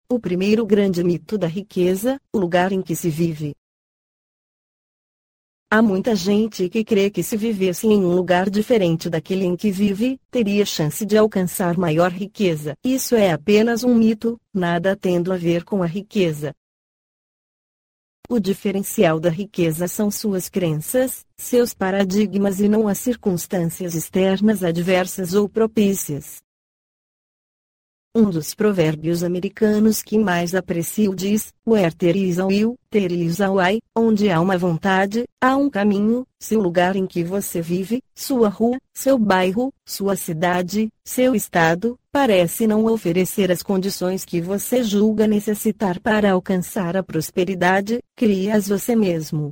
O primeiro grande mito da riqueza: o lugar em que se vive. Há muita gente que crê que se vivesse em um lugar diferente daquele em que vive, teria chance de alcançar maior riqueza. Isso é apenas um mito, nada tendo a ver com a riqueza. O diferencial da riqueza são suas crenças, seus paradigmas e não as circunstâncias externas adversas ou propícias. Um dos provérbios americanos que mais aprecio diz: Where there is a will, there is a way. Onde há uma vontade, há um caminho. Se o lugar em que você vive, sua rua, seu bairro, sua cidade, seu estado, parece não oferecer as condições que você julga necessitar para alcançar a prosperidade, crie-as você mesmo.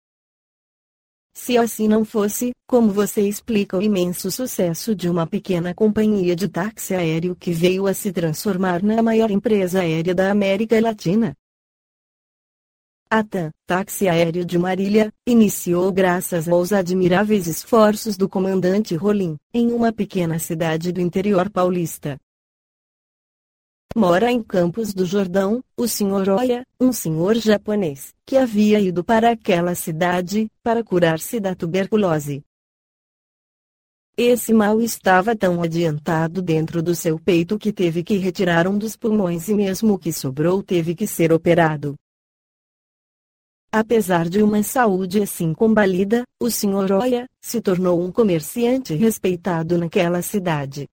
Se assim não fosse, como você explica o imenso sucesso de uma pequena companhia de táxi aéreo que veio a se transformar na maior empresa aérea da América Latina? A TAM, táxi aéreo de Marília, iniciou graças aos admiráveis esforços do comandante Rolim, em uma pequena cidade do interior paulista. Mora em Campos do Jordão, o Sr. Oya, um senhor japonês, que havia ido para aquela cidade, para curar-se da tuberculose. Esse mal estava tão adiantado dentro do seu peito que teve que retirar um dos pulmões e mesmo o que sobrou teve que ser operado. Apesar de uma saúde assim combalida, o Sr. Oya se tornou um comerciante respeitado naquela cidade.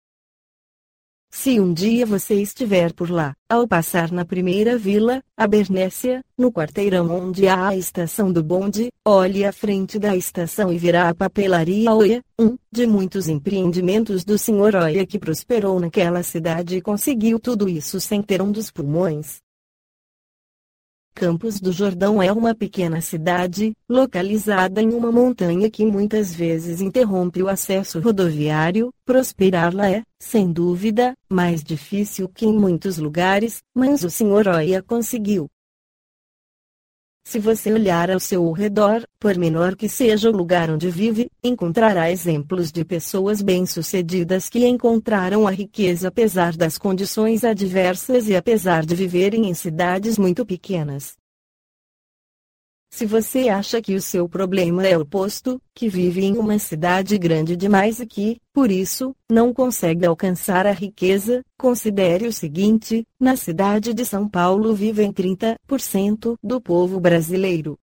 Se um dia você estiver por lá, ao passar na primeira vila, a Bernécia, no quarteirão onde há a estação do bonde, olhe à frente da estação e verá a papelaria Oya, um de muitos empreendimentos do Sr. Oya que prosperou naquela cidade e conseguiu tudo isso sem ter um dos pulmões. Campos do Jordão é uma pequena cidade, localizada em uma montanha que muitas vezes interrompe o acesso rodoviário. Prosperar lá é, sem dúvida, mais difícil que em muitos lugares, mas o Sr. Oya conseguiu. Se você olhar ao seu redor, por menor que seja o lugar onde vive, encontrará exemplos de pessoas bem-sucedidas que encontraram a riqueza apesar das condições adversas e apesar de viverem em cidades muito pequenas. Se você acha que o seu problema é o oposto, que vive em uma cidade grande demais e que, por isso, não consegue alcançar a riqueza, considere o seguinte: na cidade de São Paulo vivem 30% do povo brasileiro.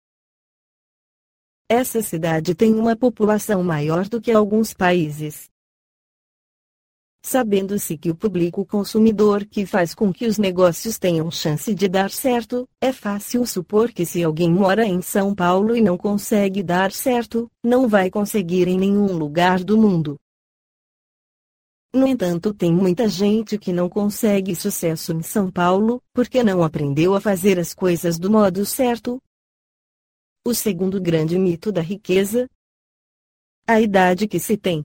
Essa cidade tem uma população maior do que alguns países. Sabendo-se que o público consumidor que faz com que os negócios tenham chance de dar certo, é fácil supor que se alguém mora em São Paulo e não consegue dar certo, não vai conseguir em nenhum lugar do mundo. No entanto, tem muita gente que não consegue sucesso em São Paulo, porque não aprendeu a fazer as coisas do modo certo. O segundo grande mito da riqueza: a idade que se tem.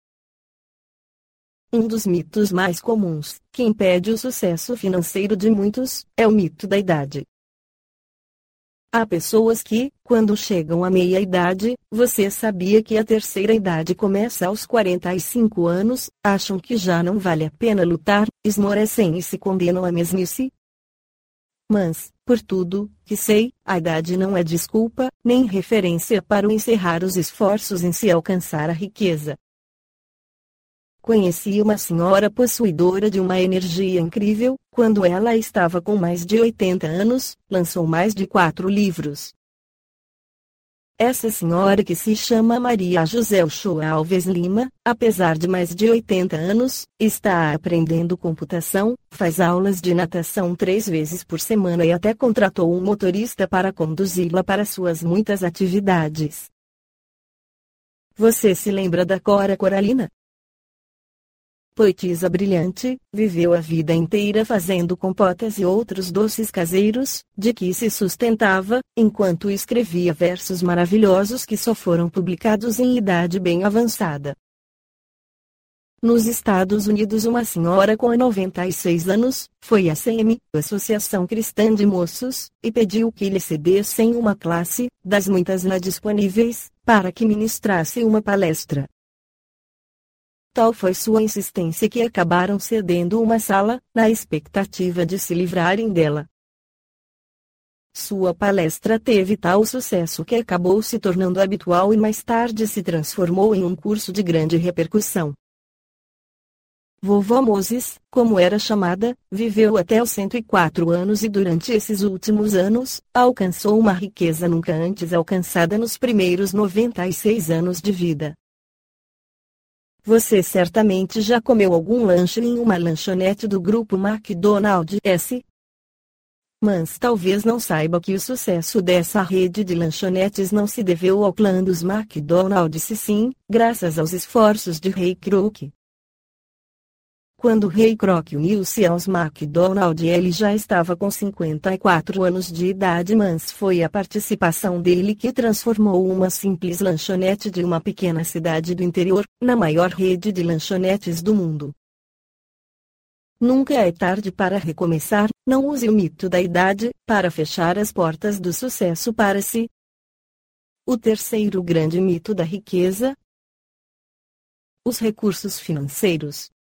Um dos mitos mais comuns, que impede o sucesso financeiro de muitos, é o mito da idade. Há pessoas que, quando chegam à meia-idade, você sabia que a terceira idade começa aos 45 anos, acham que já não vale a pena lutar, esmorecem e se condenam à mesmice? Mas, por tudo que sei, a idade não é desculpa, nem referência para o encerrar os esforços em se alcançar a riqueza. Conheci uma senhora possuidora de uma energia incrível. Quando ela estava com mais de 80 anos, lançou mais de 4 livros. Essa senhora, que se chama Maria José Uchoa Alves Lima, apesar de mais de 80 anos, está aprendendo computação, faz aulas de natação 3 vezes por semana e até contratou um motorista para conduzi-la para suas muitas atividades. Você se lembra da Cora Coralina? Poetisa brilhante, viveu a vida inteira fazendo compotas e outros doces caseiros, de que se sustentava, enquanto escrevia versos maravilhosos que só foram publicados em idade bem avançada. Nos Estados Unidos, uma senhora com 96 anos, foi à CM, Associação Cristã de Moços, e pediu que lhe cedessem uma classe, das muitas lá disponíveis, para que ministrasse uma palestra. tal foi sua insistência que acabaram cedendo uma sala, na expectativa de se livrarem dela. Sua palestra teve tal sucesso que acabou se tornando habitual e mais tarde se transformou em um curso de grande repercussão. Vovó Moses, como era chamada, viveu até os 104 anos e durante esses últimos anos, alcançou uma riqueza nunca antes alcançada nos primeiros 96 anos de vida. Você certamente já comeu algum lanche em uma lanchonete do grupo McDonald's, mas talvez não saiba que o sucesso dessa rede de lanchonetes não se deveu ao clã dos McDonald's e sim, graças aos esforços de Ray Kroc. Quando Ray Kroc uniu-se aos McDonald's ele já estava com 54 anos de idade, mas foi a participação dele que transformou uma simples lanchonete de uma pequena cidade do interior, na maior rede de lanchonetes do mundo. Nunca é tarde para recomeçar, não use o mito da idade, para fechar as portas do sucesso para si. O terceiro grande mito da riqueza: os recursos financeiros.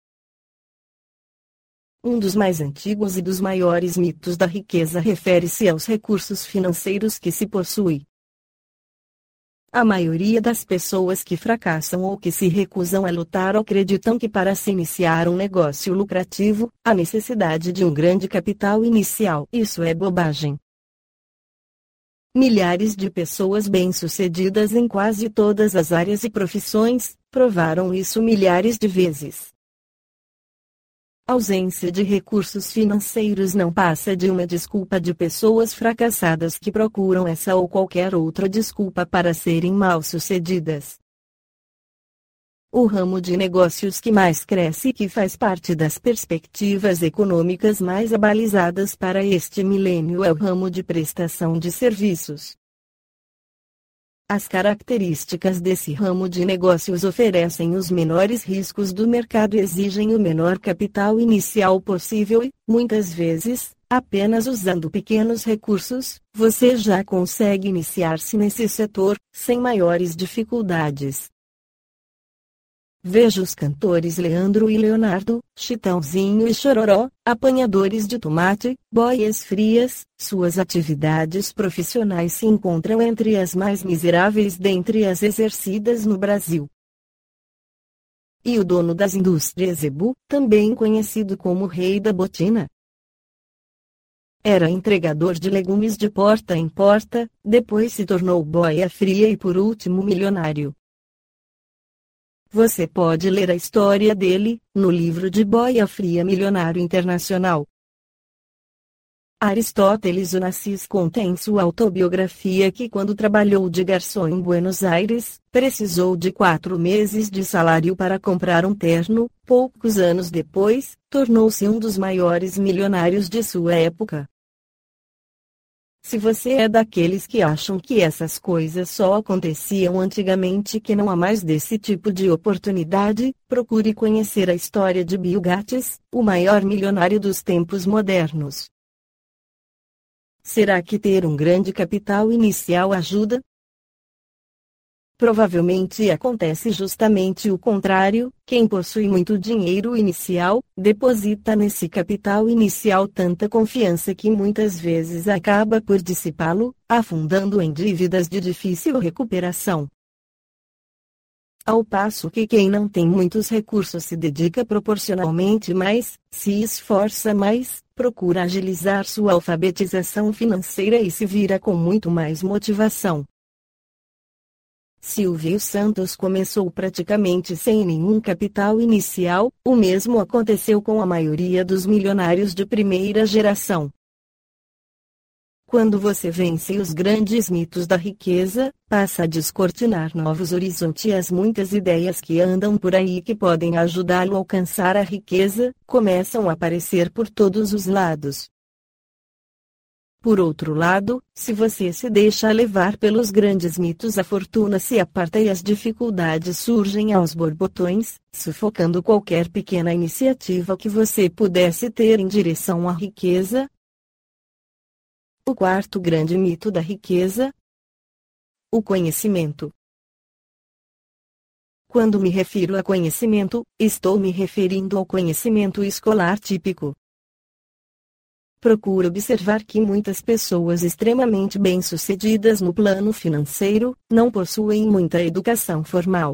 Um dos mais antigos e dos maiores mitos da riqueza refere-se aos recursos financeiros que se possui. A maioria das pessoas que fracassam ou que se recusam a lutar acreditam que para se iniciar um negócio lucrativo, há necessidade de um grande capital inicial. Isso é bobagem. Milhares de pessoas bem-sucedidas em quase todas as áreas e profissões provaram isso milhares de vezes. A ausência de recursos financeiros não passa de uma desculpa de pessoas fracassadas que procuram essa ou qualquer outra desculpa para serem mal-sucedidas. O ramo de negócios que mais cresce e que faz parte das perspectivas econômicas mais abalizadas para este milênio é o ramo de prestação de serviços. As características desse ramo de negócios oferecem os menores riscos do mercado e exigem o menor capital inicial possível e, muitas vezes, apenas usando pequenos recursos, você já consegue iniciar-se nesse setor, sem maiores dificuldades. Veja os cantores Leandro e Leonardo, Chitãozinho e Chororó, apanhadores de tomate, boias frias, suas atividades profissionais se encontram entre as mais miseráveis dentre as exercidas no Brasil. E o dono das indústrias Zebu, também conhecido como Rei da Botina, era entregador de legumes de porta em porta, depois se tornou boia fria e por último milionário. Você pode ler a história dele, no livro de Boia Fria Milionário Internacional. Aristóteles Onassis conta em sua autobiografia que quando trabalhou de garçom em Buenos Aires, precisou de 4 meses de salário para comprar um terno. Poucos anos depois, tornou-se um dos maiores milionários de sua época. Se você é daqueles que acham que essas coisas só aconteciam antigamente e que não há mais desse tipo de oportunidade, procure conhecer a história de Bill Gates, o maior milionário dos tempos modernos. Será que ter um grande capital inicial ajuda? Provavelmente acontece justamente o contrário. Quem possui muito dinheiro inicial, deposita nesse capital inicial tanta confiança que muitas vezes acaba por dissipá-lo, afundando em dívidas de difícil recuperação. Ao passo que quem não tem muitos recursos se dedica proporcionalmente mais, se esforça mais, procura agilizar sua alfabetização financeira e se vira com muito mais motivação. Silvio Santos começou praticamente sem nenhum capital inicial, o mesmo aconteceu com a maioria dos milionários de primeira geração. Quando você vence os grandes mitos da riqueza, passa a descortinar novos horizontes e as muitas ideias que andam por aí que podem ajudá-lo a alcançar a riqueza, começam a aparecer por todos os lados. Por outro lado, se você se deixa levar pelos grandes mitos, a fortuna se aparta e as dificuldades surgem aos borbotões, sufocando qualquer pequena iniciativa que você pudesse ter em direção à riqueza. O quarto grande mito da riqueza: o conhecimento. Quando me refiro a conhecimento, estou me referindo ao conhecimento escolar típico. Procuro observar que muitas pessoas extremamente bem-sucedidas no plano financeiro não possuem muita educação formal.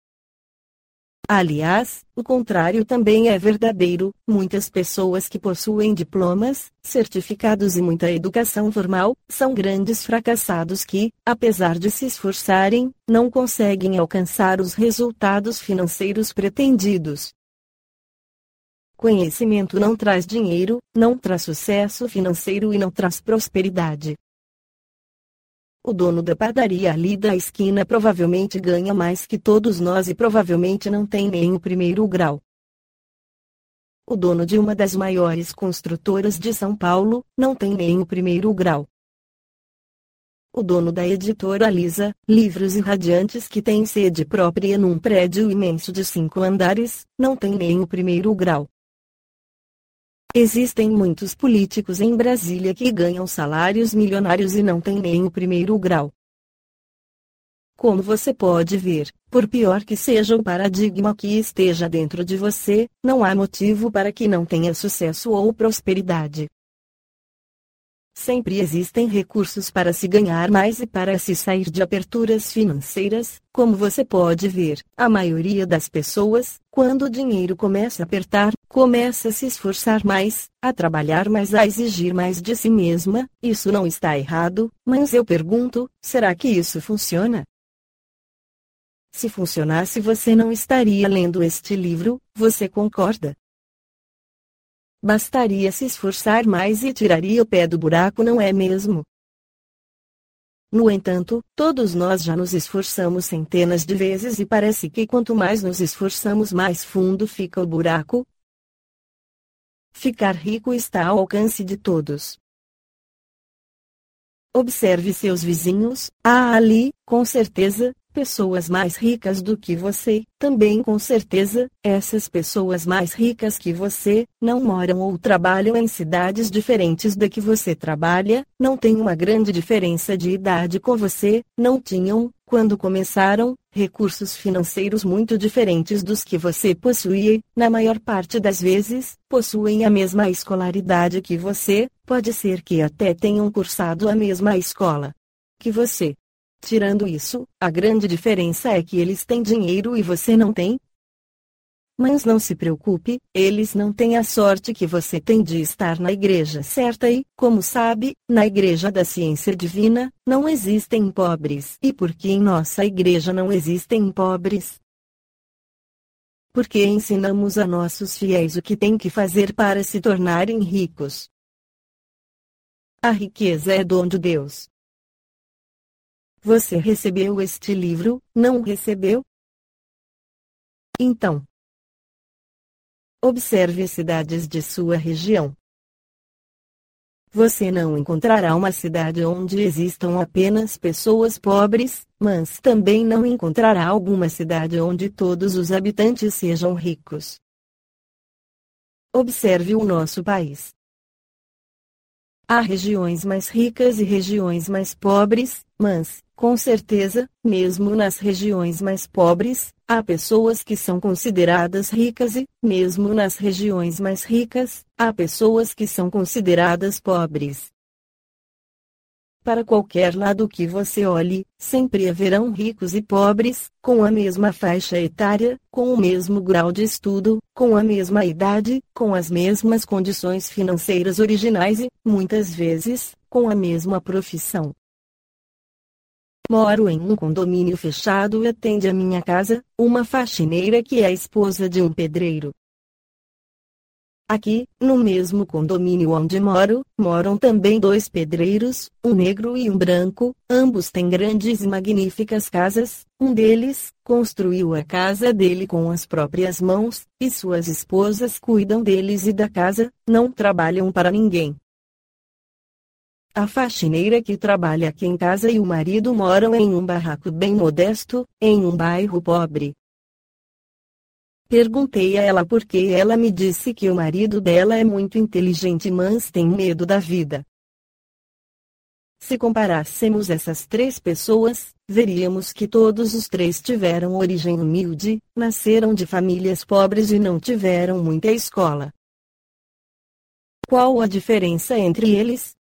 Aliás, o contrário também é verdadeiro, muitas pessoas que possuem diplomas, certificados e muita educação formal, são grandes fracassados que, apesar de se esforçarem, não conseguem alcançar os resultados financeiros pretendidos. Conhecimento não traz dinheiro, não traz sucesso financeiro e não traz prosperidade. O dono da padaria ali da esquina provavelmente ganha mais que todos nós e provavelmente não tem nem o primeiro grau. O dono de uma das maiores construtoras de São Paulo não tem nem o primeiro grau. O dono da editora Lisa, Livros Irradiantes, que tem sede própria num prédio imenso de 5 andares, não tem nem o primeiro grau. Existem muitos políticos em Brasília que ganham salários milionários e não têm nem o primeiro grau. Como você pode ver, por pior que seja o paradigma que esteja dentro de você, não há motivo para que não tenha sucesso ou prosperidade. Sempre existem recursos para se ganhar mais e para se sair de aperturas financeiras. Como você pode ver, a maioria das pessoas, quando o dinheiro começa a apertar, começa a se esforçar mais, a trabalhar mais, a exigir mais de si mesma. Isso não está errado, mas eu pergunto, será que isso funciona? Se funcionasse, você não estaria lendo este livro, você concorda? Bastaria se esforçar mais e tiraria o pé do buraco, não é mesmo? No entanto, todos nós já nos esforçamos centenas de vezes e parece que quanto mais nos esforçamos, mais fundo fica o buraco. Ficar rico está ao alcance de todos. Observe seus vizinhos, há ali, com certeza, pessoas mais ricas do que você, também com certeza, essas pessoas mais ricas que você, não moram ou trabalham em cidades diferentes da que você trabalha, não têm uma grande diferença de idade com você, não tinham, quando começaram, recursos financeiros muito diferentes dos que você possuía, na maior parte das vezes, possuem a mesma escolaridade que você, pode ser que até tenham cursado a mesma escola que você. Tirando isso, a grande diferença é que eles têm dinheiro e você não tem. Mas não se preocupe, eles não têm a sorte que você tem de estar na igreja certa e, como sabe, na igreja da ciência divina, não existem pobres. E por que em nossa igreja não existem pobres? Porque ensinamos a nossos fiéis o que têm que fazer para se tornarem ricos. A riqueza é dom de Deus. Você recebeu este livro, não recebeu? Então, observe as cidades de sua região. Você não encontrará uma cidade onde existam apenas pessoas pobres, mas também não encontrará alguma cidade onde todos os habitantes sejam ricos. Observe o nosso país. Há regiões mais ricas e regiões mais pobres, mas, com certeza, mesmo nas regiões mais pobres, há pessoas que são consideradas ricas e, mesmo nas regiões mais ricas, há pessoas que são consideradas pobres. Para qualquer lado que você olhe, sempre haverão ricos e pobres, com a mesma faixa etária, com o mesmo grau de estudo, com a mesma idade, com as mesmas condições financeiras originais e, muitas vezes, com a mesma profissão. Moro em um condomínio fechado e atende a minha casa uma faxineira que é a esposa de um pedreiro. Aqui, no mesmo condomínio onde moro, moram também 2 pedreiros, um negro e um branco, ambos têm grandes e magníficas casas, um deles construiu a casa dele com as próprias mãos, e suas esposas cuidam deles e da casa, não trabalham para ninguém. A faxineira que trabalha aqui em casa e o marido moram em um barraco bem modesto, em um bairro pobre. Perguntei a ela por que ela me disse que o marido dela é muito inteligente, mas tem medo da vida. Se comparássemos essas 3 pessoas, veríamos que todos os três tiveram origem humilde, nasceram de famílias pobres e não tiveram muita escola. Qual a diferença entre eles?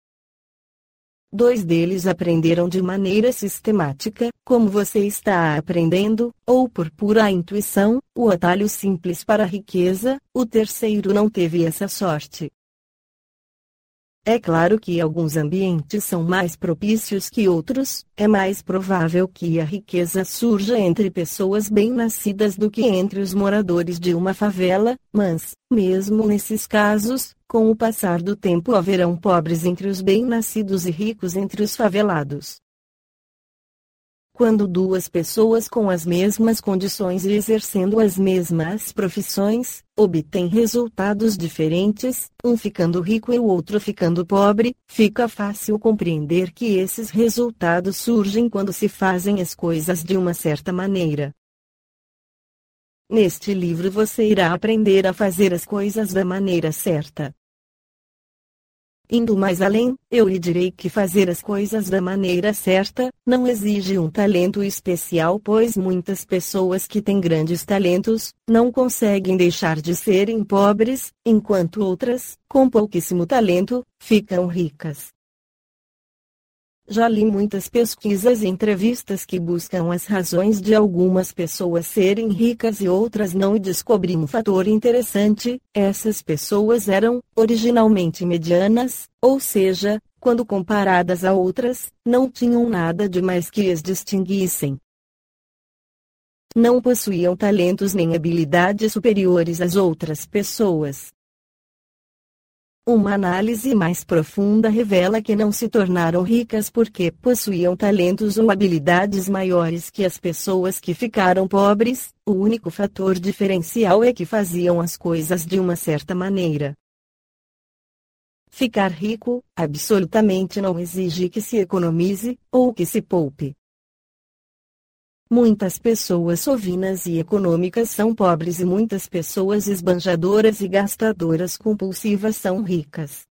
Dois deles aprenderam de maneira sistemática, como você está aprendendo, ou por pura intuição, o atalho simples para a riqueza. O terceiro não teve essa sorte. É claro que alguns ambientes são mais propícios que outros, é mais provável que a riqueza surja entre pessoas bem-nascidas do que entre os moradores de uma favela, mas, mesmo nesses casos, com o passar do tempo haverão pobres entre os bem-nascidos e ricos entre os favelados. Quando duas pessoas com as mesmas condições e exercendo as mesmas profissões, obtêm resultados diferentes, um ficando rico e o outro ficando pobre, fica fácil compreender que esses resultados surgem quando se fazem as coisas de uma certa maneira. Neste livro você irá aprender a fazer as coisas da maneira certa. Indo mais além, eu lhe direi que fazer as coisas da maneira certa não exige um talento especial, pois muitas pessoas que têm grandes talentos não conseguem deixar de serem pobres, enquanto outras, com pouquíssimo talento, ficam ricas. Já li muitas pesquisas e entrevistas que buscam as razões de algumas pessoas serem ricas e outras não, e descobri um fator interessante: essas pessoas eram, originalmente medianas, ou seja, quando comparadas a outras, não tinham nada de mais que as distinguissem. Não possuíam talentos nem habilidades superiores às outras pessoas. Uma análise mais profunda revela que não se tornaram ricas porque possuíam talentos ou habilidades maiores que as pessoas que ficaram pobres. O único fator diferencial é que faziam as coisas de uma certa maneira. Ficar rico, absolutamente não exige que se economize, ou que se poupe. Muitas pessoas sovinas e econômicas são pobres e muitas pessoas esbanjadoras e gastadoras compulsivas são ricas.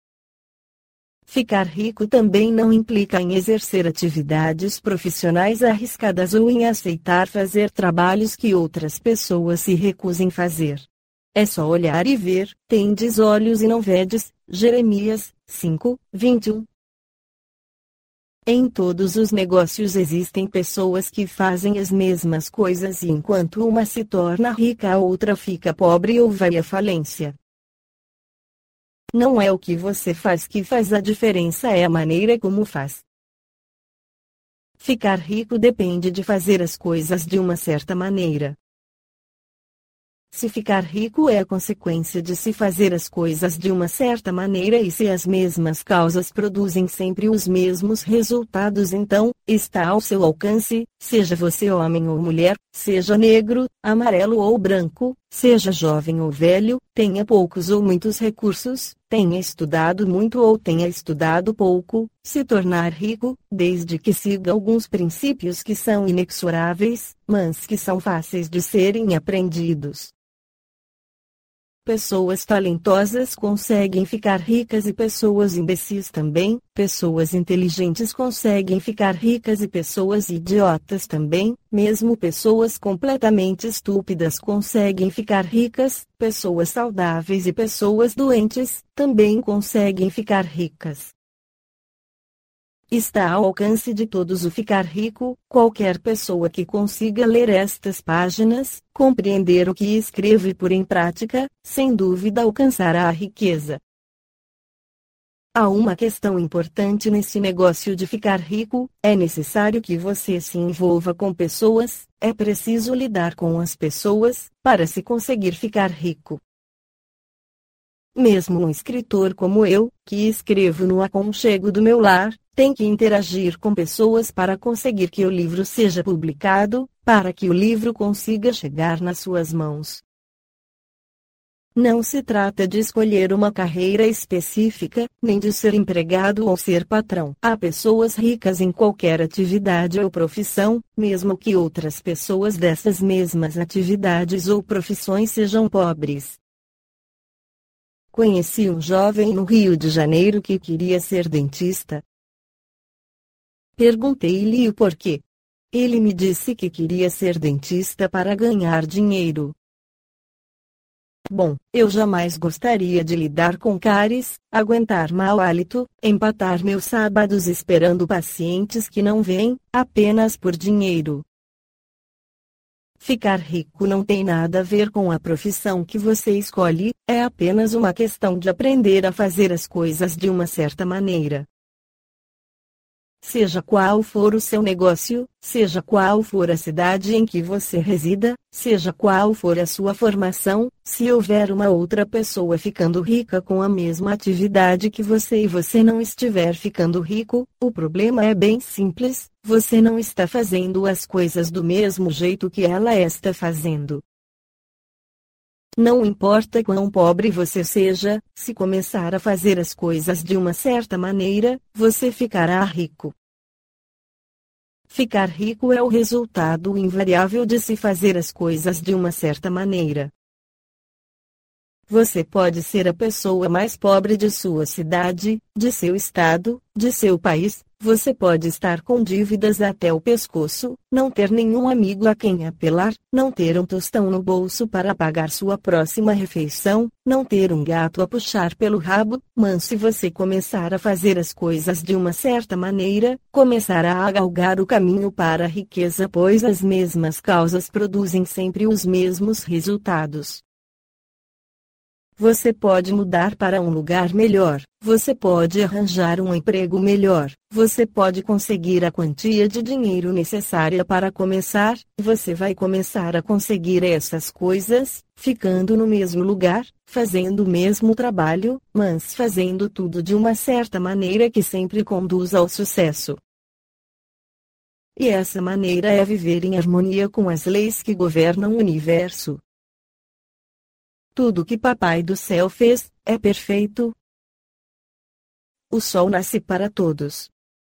Ficar rico também não implica em exercer atividades profissionais arriscadas ou em aceitar fazer trabalhos que outras pessoas se recusem fazer. É só olhar e ver: tendes olhos e não vedes. Jeremias 5:21. Em todos os negócios existem pessoas que fazem as mesmas coisas e enquanto uma se torna rica a outra fica pobre ou vai à falência. Não é o que você faz que faz a diferença, é a maneira como faz. Ficar rico depende de fazer as coisas de uma certa maneira. Se ficar rico é a consequência de se fazer as coisas de uma certa maneira e se as mesmas causas produzem sempre os mesmos resultados, então, está ao seu alcance, seja você homem ou mulher, seja negro, amarelo ou branco, seja jovem ou velho, tenha poucos ou muitos recursos, tenha estudado muito ou tenha estudado pouco, se tornar rico, desde que siga alguns princípios que são inexoráveis, mas que são fáceis de serem aprendidos. Pessoas talentosas conseguem ficar ricas e pessoas imbecis também, pessoas inteligentes conseguem ficar ricas e pessoas idiotas também, mesmo pessoas completamente estúpidas conseguem ficar ricas, pessoas saudáveis e pessoas doentes também conseguem ficar ricas. Está ao alcance de todos o ficar rico. Qualquer pessoa que consiga ler estas páginas, compreender o que escrevo e pôr em prática, sem dúvida alcançará a riqueza. Há uma questão importante nesse negócio de ficar rico: é necessário que você se envolva com pessoas, é preciso lidar com as pessoas, para se conseguir ficar rico. Mesmo um escritor como eu, que escrevo no aconchego do meu lar, tem que interagir com pessoas para conseguir que o livro seja publicado, para que o livro consiga chegar nas suas mãos. Não se trata de escolher uma carreira específica, nem de ser empregado ou ser patrão. Há pessoas ricas em qualquer atividade ou profissão, mesmo que outras pessoas dessas mesmas atividades ou profissões sejam pobres. Conheci um jovem no Rio de Janeiro que queria ser dentista. Perguntei-lhe o porquê. Ele me disse que queria ser dentista para ganhar dinheiro. Bom, eu jamais gostaria de lidar com cáries, aguentar mau hálito, empatar meus sábados esperando pacientes que não vêm, apenas por dinheiro. Ficar rico não tem nada a ver com a profissão que você escolhe, é apenas uma questão de aprender a fazer as coisas de uma certa maneira. Seja qual for o seu negócio, seja qual for a cidade em que você resida, seja qual for a sua formação, se houver uma outra pessoa ficando rica com a mesma atividade que você e você não estiver ficando rico, o problema é bem simples, você não está fazendo as coisas do mesmo jeito que ela está fazendo. Não importa quão pobre você seja, se começar a fazer as coisas de uma certa maneira, você ficará rico. Ficar rico é o resultado invariável de se fazer as coisas de uma certa maneira. Você pode ser a pessoa mais pobre de sua cidade, de seu estado, de seu país, você pode estar com dívidas até o pescoço, não ter nenhum amigo a quem apelar, não ter um tostão no bolso para pagar sua próxima refeição, não ter um gato a puxar pelo rabo, mas se você começar a fazer as coisas de uma certa maneira, começará a galgar o caminho para a riqueza, pois as mesmas causas produzem sempre os mesmos resultados. Você pode mudar para um lugar melhor, você pode arranjar um emprego melhor, você pode conseguir a quantia de dinheiro necessária para começar, você vai começar a conseguir essas coisas, ficando no mesmo lugar, fazendo o mesmo trabalho, mas fazendo tudo de uma certa maneira que sempre conduz ao sucesso. E essa maneira é viver em harmonia com as leis que governam o universo. Tudo que Papai do Céu fez, é perfeito. O sol nasce para todos.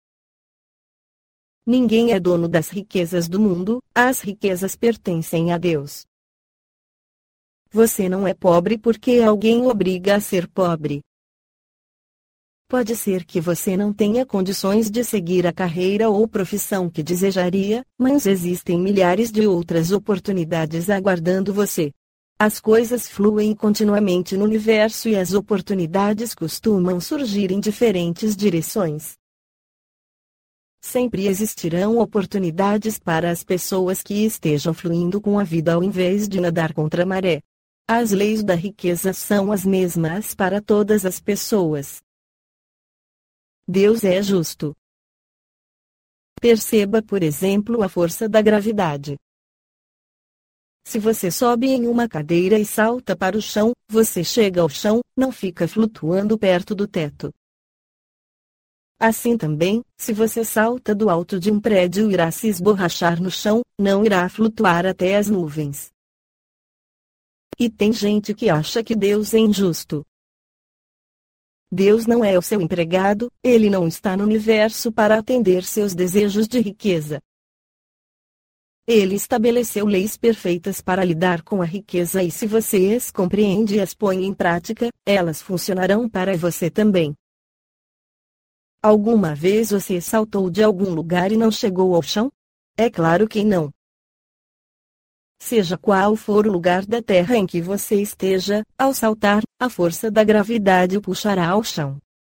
Ninguém é dono das riquezas do mundo, as riquezas pertencem a Deus. Você não é pobre porque alguém o obriga a ser pobre. Pode ser que você não tenha condições de seguir a carreira ou profissão que desejaria, mas existem milhares de outras oportunidades aguardando você. As coisas fluem continuamente no universo e as oportunidades costumam surgir em diferentes direções. Sempre existirão oportunidades para as pessoas que estejam fluindo com a vida ao invés de nadar contra a maré. As leis da riqueza são as mesmas para todas as pessoas. Deus é justo. Perceba, por exemplo, a força da gravidade. Se você sobe em uma cadeira e salta para o chão, você chega ao chão, não fica flutuando perto do teto. Assim também, se você salta do alto de um prédio e irá se esborrachar no chão, não irá flutuar até as nuvens. E tem gente que acha que Deus é injusto. Deus não é o seu empregado, ele não está no universo para atender seus desejos de riqueza. Ele estabeleceu leis perfeitas para lidar com a riqueza e se você as compreende e as põe em prática, elas funcionarão para você também. Alguma vez você saltou de algum lugar e não chegou ao chão? É claro que não. Seja qual for o lugar da Terra em que você esteja, ao saltar, a força da gravidade o puxará ao chão.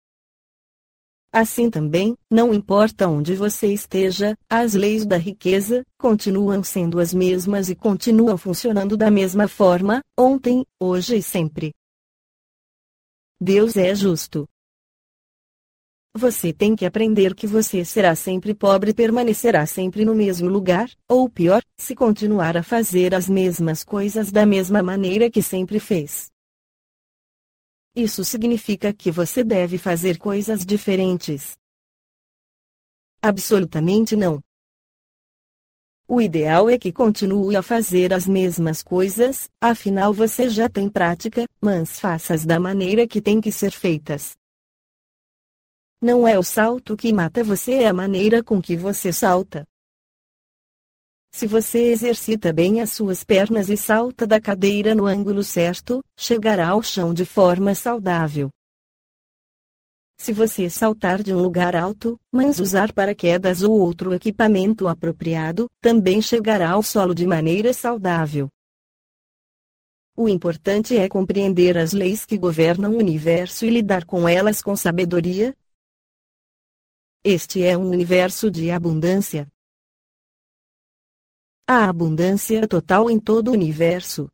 Assim também, não importa onde você esteja, as leis da riqueza continuam sendo as mesmas e continuam funcionando da mesma forma, ontem, hoje e sempre. Deus é justo. Você tem que aprender que você será sempre pobre e permanecerá sempre no mesmo lugar, ou pior, se continuar a fazer as mesmas coisas da mesma maneira que sempre fez. Isso significa que você deve fazer coisas diferentes. Absolutamente não. O ideal é que continue a fazer as mesmas coisas, afinal você já tem prática, mas faça-as da maneira que tem que ser feitas. Não é o salto que mata você, é a maneira com que você salta. Se você exercita bem as suas pernas e salta da cadeira no ângulo certo, chegará ao chão de forma saudável. Se você saltar de um lugar alto, mas usar paraquedas ou outro equipamento apropriado, também chegará ao solo de maneira saudável. O importante é compreender as leis que governam o universo e lidar com elas com sabedoria. Este é um universo de abundância. Há abundância total em todo o universo.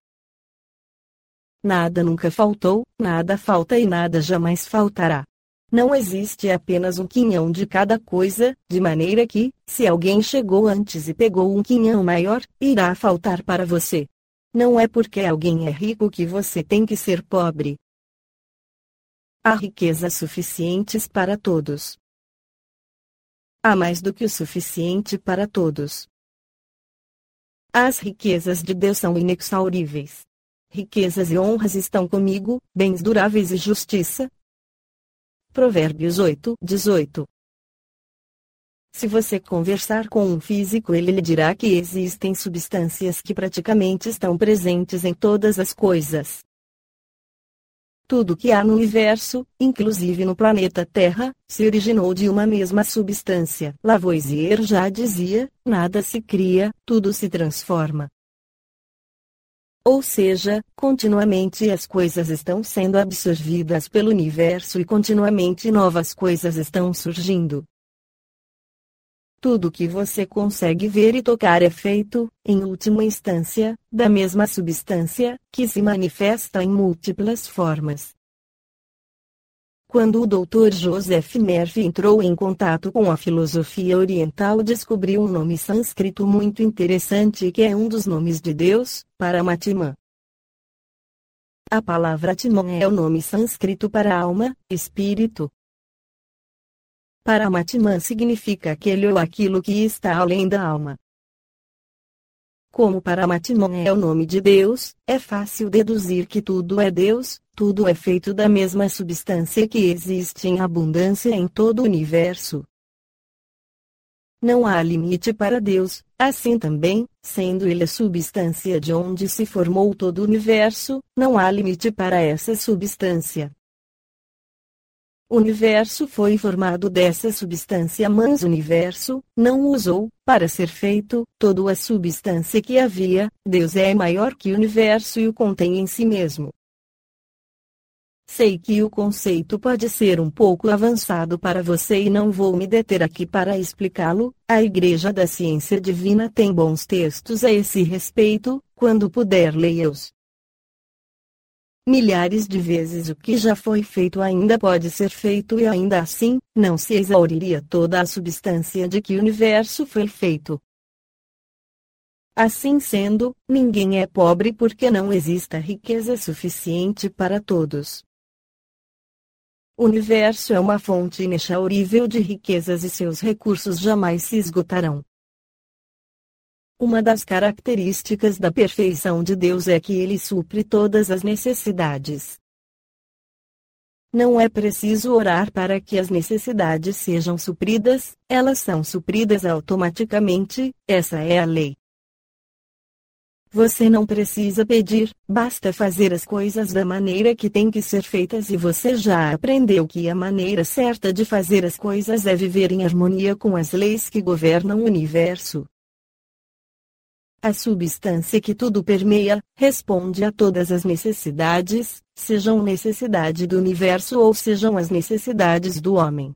Nada nunca faltou, nada falta e nada jamais faltará. Não existe apenas um quinhão de cada coisa, de maneira que, se alguém chegou antes e pegou um quinhão maior, irá faltar para você. Não é porque alguém é rico que você tem que ser pobre. Há riquezas suficientes para todos. Há mais do que o suficiente para todos. As riquezas de Deus são inexauríveis. Riquezas e honras estão comigo, bens duráveis e justiça. Provérbios 8:18. Se você conversar com um físico, ele lhe dirá que existem substâncias que praticamente estão presentes em todas as coisas. Tudo que há no universo, inclusive no planeta Terra, se originou de uma mesma substância. Lavoisier já dizia: nada se cria, tudo se transforma. Ou seja, continuamente as coisas estão sendo absorvidas pelo universo e continuamente novas coisas estão surgindo. Tudo que você consegue ver e tocar é feito, em última instância, da mesma substância, que se manifesta em múltiplas formas. Quando o Dr. Joseph Murphy entrou em contato com a filosofia oriental, descobriu um nome sânscrito muito interessante que é um dos nomes de Deus, Paramatman. A palavra Atman é o nome sânscrito para alma, espírito. Paramatman significa aquele ou aquilo que está além da alma. Como Paramatman é o nome de Deus, é fácil deduzir que tudo é Deus, tudo é feito da mesma substância que existe em abundância em todo o universo. Não há limite para Deus, assim também, sendo Ele a substância de onde se formou todo o universo, não há limite para essa substância. O universo foi formado dessa substância, mas o universo não usou, para ser feito, toda a substância que havia. Deus é maior que o universo e o contém em si mesmo. Sei que o conceito pode ser um pouco avançado para você e não vou me deter aqui para explicá-lo. A Igreja da Ciência Divina tem bons textos a esse respeito, quando puder leia-os. Milhares de vezes o que já foi feito ainda pode ser feito e ainda assim, não se exauriria toda a substância de que o universo foi feito. Assim sendo, ninguém é pobre porque não exista riqueza suficiente para todos. O universo é uma fonte inexaurível de riquezas e seus recursos jamais se esgotarão. Uma das características da perfeição de Deus é que Ele supre todas as necessidades. Não é preciso orar para que as necessidades sejam supridas, elas são supridas automaticamente, essa é a lei. Você não precisa pedir, basta fazer as coisas da maneira que têm que ser feitas e você já aprendeu que a maneira certa de fazer as coisas é viver em harmonia com as leis que governam o universo. A substância que tudo permeia, responde a todas as necessidades, sejam necessidade do universo ou sejam as necessidades do homem.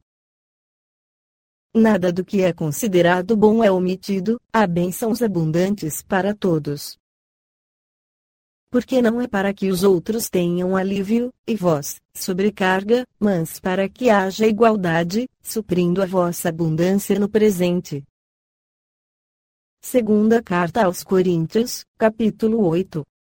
Nada do que é considerado bom é omitido, há bênçãos abundantes para todos. Porque não é para que os outros tenham alívio, e vós, sobrecarga, mas para que haja igualdade, suprindo a vossa abundância no presente. Segunda Carta aos Coríntios, capítulo 8.